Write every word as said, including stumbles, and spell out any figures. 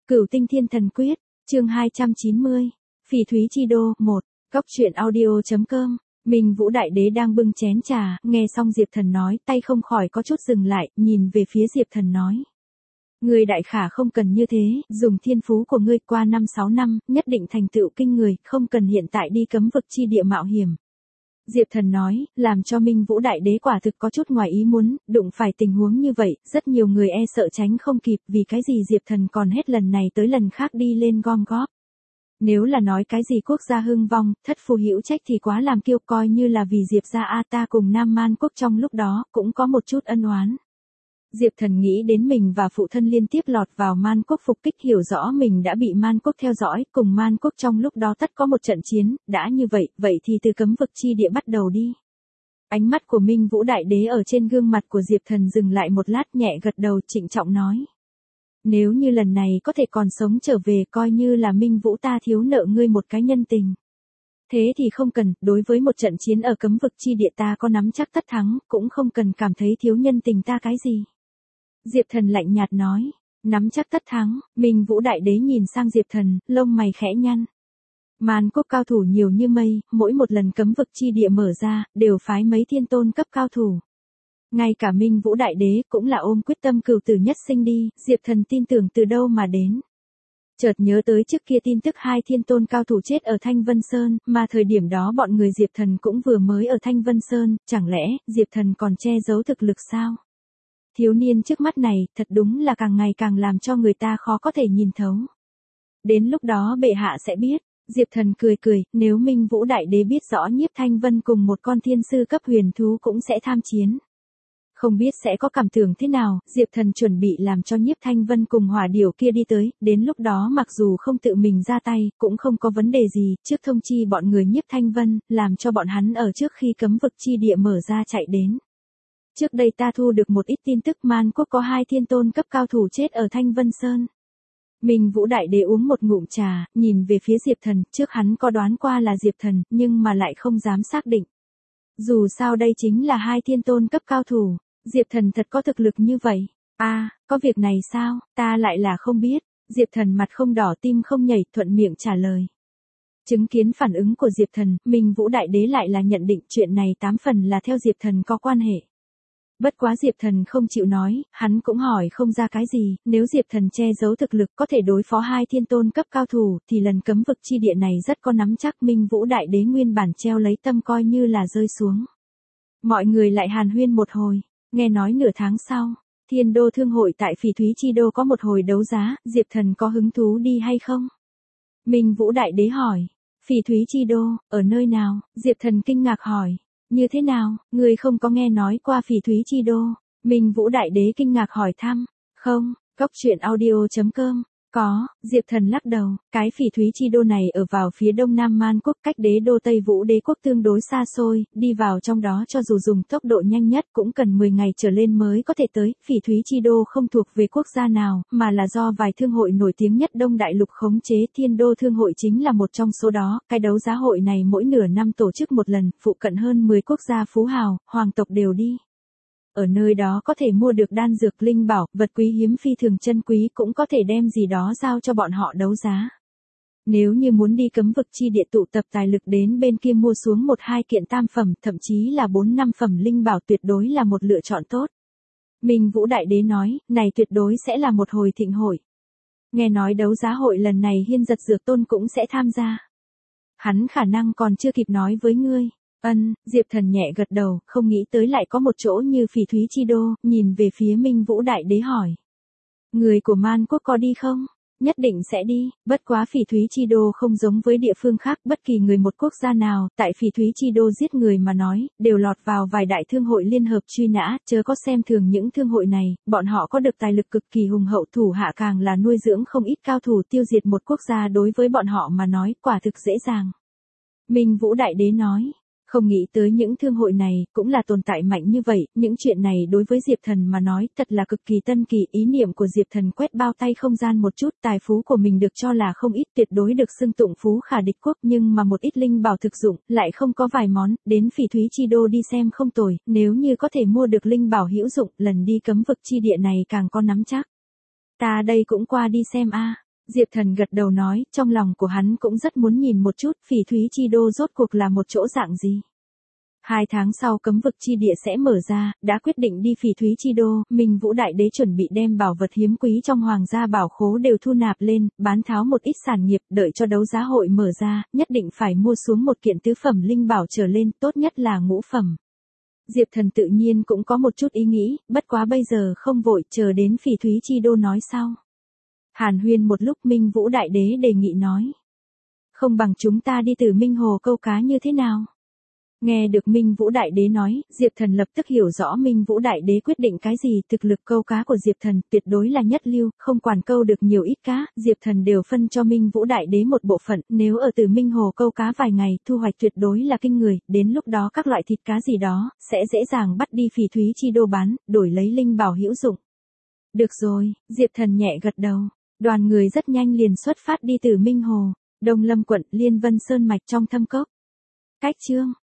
Cửu Tinh Thiên Thần Quyết, chương hai trăm chín mươi, Phỉ Thúy Chi Đô, một, Cốc truyện audio chấm com. Minh Vũ Đại Đế đang bưng chén trà, nghe xong Diệp Thần nói, tay không khỏi có chút dừng lại, nhìn về phía Diệp Thần nói. Ngươi đại khả không cần như thế, dùng thiên phú của ngươi qua năm sáu năm, nhất định thành tựu kinh người, không cần hiện tại đi cấm vực chi địa mạo hiểm. Diệp Thần nói, làm cho Minh Vũ Đại Đế quả thực có chút ngoài ý muốn, đụng phải tình huống như vậy, rất nhiều người e sợ tránh không kịp, vì cái gì Diệp Thần còn hết lần này tới lần khác đi lên gom góp. Nếu là nói cái gì quốc gia hưng vong, thất phù hữu trách thì quá làm kiêu, coi như là vì Diệp gia A ta cùng Nam Man quốc trong lúc đó, cũng có một chút ân oán. Diệp Thần nghĩ đến mình và phụ thân liên tiếp lọt vào Man quốc phục kích, hiểu rõ mình đã bị Man quốc theo dõi, cùng Man quốc trong lúc đó tất có một trận chiến, đã như vậy, vậy thì từ cấm vực chi địa bắt đầu đi. Ánh mắt của Minh Vũ Đại Đế ở trên gương mặt của Diệp Thần dừng lại một lát, nhẹ gật đầu, trịnh trọng nói. Nếu như lần này có thể còn sống trở về, coi như là Minh Vũ ta thiếu nợ ngươi một cái nhân tình. Thế thì không cần, đối với một trận chiến ở cấm vực chi địa ta có nắm chắc tất thắng, cũng không cần cảm thấy thiếu nhân tình ta cái gì. Diệp Thần lạnh nhạt nói, nắm chắc tất thắng. Minh Vũ Đại Đế nhìn sang Diệp Thần, lông mày khẽ nhăn. Man quốc cao thủ nhiều như mây, mỗi một lần cấm vực chi địa mở ra, đều phái mấy thiên tôn cấp cao thủ. Ngay cả Minh Vũ Đại Đế cũng là ôm quyết tâm cửu tử nhất sinh đi, Diệp Thần tin tưởng từ đâu mà đến. Chợt nhớ tới trước kia tin tức hai thiên tôn cao thủ chết ở Thanh Vân Sơn, mà thời điểm đó bọn người Diệp Thần cũng vừa mới ở Thanh Vân Sơn, chẳng lẽ Diệp Thần còn che giấu thực lực sao? Thiếu niên trước mắt này, thật đúng là càng ngày càng làm cho người ta khó có thể nhìn thấu. Đến lúc đó bệ hạ sẽ biết. Diệp Thần cười cười, nếu Minh Vũ Đại Đế biết rõ Nhiếp Thanh Vân cùng một con thiên sư cấp huyền thú cũng sẽ tham chiến. Không biết sẽ có cảm tưởng thế nào, Diệp Thần chuẩn bị làm cho Nhiếp Thanh Vân cùng hỏa điểu kia đi tới, đến lúc đó mặc dù không tự mình ra tay, cũng không có vấn đề gì, trước thông chi bọn người Nhiếp Thanh Vân, làm cho bọn hắn ở trước khi cấm vực chi địa mở ra chạy đến. Trước đây ta thu được một ít tin tức Man quốc có hai thiên tôn cấp cao thủ chết ở Thanh Vân Sơn. Minh Vũ Đại Đế uống một ngụm trà, nhìn về phía Diệp Thần, trước hắn có đoán qua là Diệp Thần, nhưng mà lại không dám xác định. Dù sao đây chính là hai thiên tôn cấp cao thủ, Diệp Thần thật có thực lực như vậy. A, à, có việc này sao, ta lại là không biết. Diệp Thần mặt không đỏ tim không nhảy, thuận miệng trả lời. Chứng kiến phản ứng của Diệp Thần, Minh Vũ Đại Đế lại là nhận định chuyện này tám phần là theo Diệp Thần có quan hệ. Bất quá Diệp Thần không chịu nói, hắn cũng hỏi không ra cái gì, nếu Diệp Thần che giấu thực lực có thể đối phó hai thiên tôn cấp cao thủ, thì lần cấm vực chi địa này rất có nắm chắc. Minh Vũ Đại Đế nguyên bản treo lấy tâm coi như là rơi xuống. Mọi người lại hàn huyên một hồi, nghe nói nửa tháng sau, Thiên Đô Thương hội tại Phỉ Thúy Chi Đô có một hồi đấu giá, Diệp Thần có hứng thú đi hay không? Minh Vũ Đại Đế hỏi, Phỉ Thúy Chi Đô, ở nơi nào? Diệp Thần kinh ngạc hỏi. Như thế nào, người không có nghe nói qua Phỉ Thúy Chi Đô? Minh Vũ Đại Đế kinh ngạc hỏi thăm. Không, Cốc truyện audio chấm com. Có, Diệp Thần lắc đầu, cái Phỉ Thúy Chi Đô này ở vào phía đông nam Man quốc, cách đế đô Tây Vũ Đế quốc tương đối xa xôi, đi vào trong đó cho dù dùng tốc độ nhanh nhất cũng cần mười ngày trở lên mới có thể tới. Phỉ Thúy Chi Đô không thuộc về quốc gia nào, mà là do vài thương hội nổi tiếng nhất Đông Đại Lục khống chế, Thiên Đô Thương hội chính là một trong số đó. Cái đấu giá hội này mỗi nửa năm tổ chức một lần, phụ cận hơn mười quốc gia phú hào, hoàng tộc đều đi. Ở nơi đó có thể mua được đan dược linh bảo, vật quý hiếm phi thường chân quý, cũng có thể đem gì đó giao cho bọn họ đấu giá. Nếu như muốn đi cấm vực chi địa tụ tập tài lực đến bên kia mua xuống một hai kiện tam phẩm, thậm chí là bốn năm phẩm linh bảo, tuyệt đối là một lựa chọn tốt. Minh Vũ Đại Đế nói, này tuyệt đối sẽ là một hồi thịnh hội. Nghe nói đấu giá hội lần này Hiên Giật Dược Tôn cũng sẽ tham gia. Hắn khả năng còn chưa kịp nói với ngươi. Ân, Diệp Thần nhẹ gật đầu, không nghĩ tới lại có một chỗ như Phỉ Thúy Chi Đô, nhìn về phía Minh Vũ Đại Đế hỏi. Người của Man quốc có đi không? Nhất định sẽ đi, bất quá Phỉ Thúy Chi Đô không giống với địa phương khác, bất kỳ người một quốc gia nào, tại Phỉ Thúy Chi Đô giết người mà nói, đều lọt vào vài đại thương hội liên hợp truy nã, chớ có xem thường những thương hội này, bọn họ có được tài lực cực kỳ hùng hậu, thủ hạ càng là nuôi dưỡng không ít cao thủ, tiêu diệt một quốc gia đối với bọn họ mà nói, quả thực dễ dàng. Minh Vũ Đại Đế nói. Không nghĩ tới những thương hội này, cũng là tồn tại mạnh như vậy, những chuyện này đối với Diệp Thần mà nói, thật là cực kỳ tân kỳ. Ý niệm của Diệp Thần quét bao tay không gian một chút, tài phú của mình được cho là không ít, tuyệt đối được xưng tụng phú khả địch quốc, nhưng mà một ít linh bảo thực dụng, lại không có vài món, đến Phỉ Thúy Chi Đô đi xem không tồi, nếu như có thể mua được linh bảo hữu dụng, lần đi cấm vực chi địa này càng có nắm chắc. Ta đây cũng qua đi xem a. Diệp Thần gật đầu nói, trong lòng của hắn cũng rất muốn nhìn một chút Phỉ Thúy Chi Đô rốt cuộc là một chỗ dạng gì. Hai tháng sau cấm vực chi địa sẽ mở ra, đã quyết định đi Phỉ Thúy Chi Đô, Minh Vũ Đại Đế chuẩn bị đem bảo vật hiếm quý trong hoàng gia bảo khố đều thu nạp lên, bán tháo một ít sản nghiệp, đợi cho đấu giá hội mở ra, nhất định phải mua xuống một kiện tứ phẩm linh bảo trở lên, tốt nhất là ngũ phẩm. Diệp Thần tự nhiên cũng có một chút ý nghĩ, bất quá bây giờ không vội, chờ đến Phỉ Thúy Chi Đô nói sau. Hàn huyên một lúc, Minh Vũ Đại Đế đề nghị nói. Không bằng chúng ta đi từ Minh Hồ câu cá như thế nào? Nghe được Minh Vũ Đại Đế nói, Diệp Thần lập tức hiểu rõ Minh Vũ Đại Đế quyết định cái gì, thực lực câu cá của Diệp Thần tuyệt đối là nhất lưu, không quản câu được nhiều ít cá, Diệp Thần đều phân cho Minh Vũ Đại Đế một bộ phận, nếu ở từ Minh Hồ câu cá vài ngày, thu hoạch tuyệt đối là kinh người, đến lúc đó các loại thịt cá gì đó, sẽ dễ dàng bắt đi Phỉ Thúy Chi Đô bán, đổi lấy linh bảo hữu dụng. Được rồi, Diệp Thần nhẹ gật đầu, đoàn người rất nhanh liền xuất phát đi từ Minh Hồ, Đông Lâm quận, Liên Vân Sơn mạch trong thâm cốc. Cách chương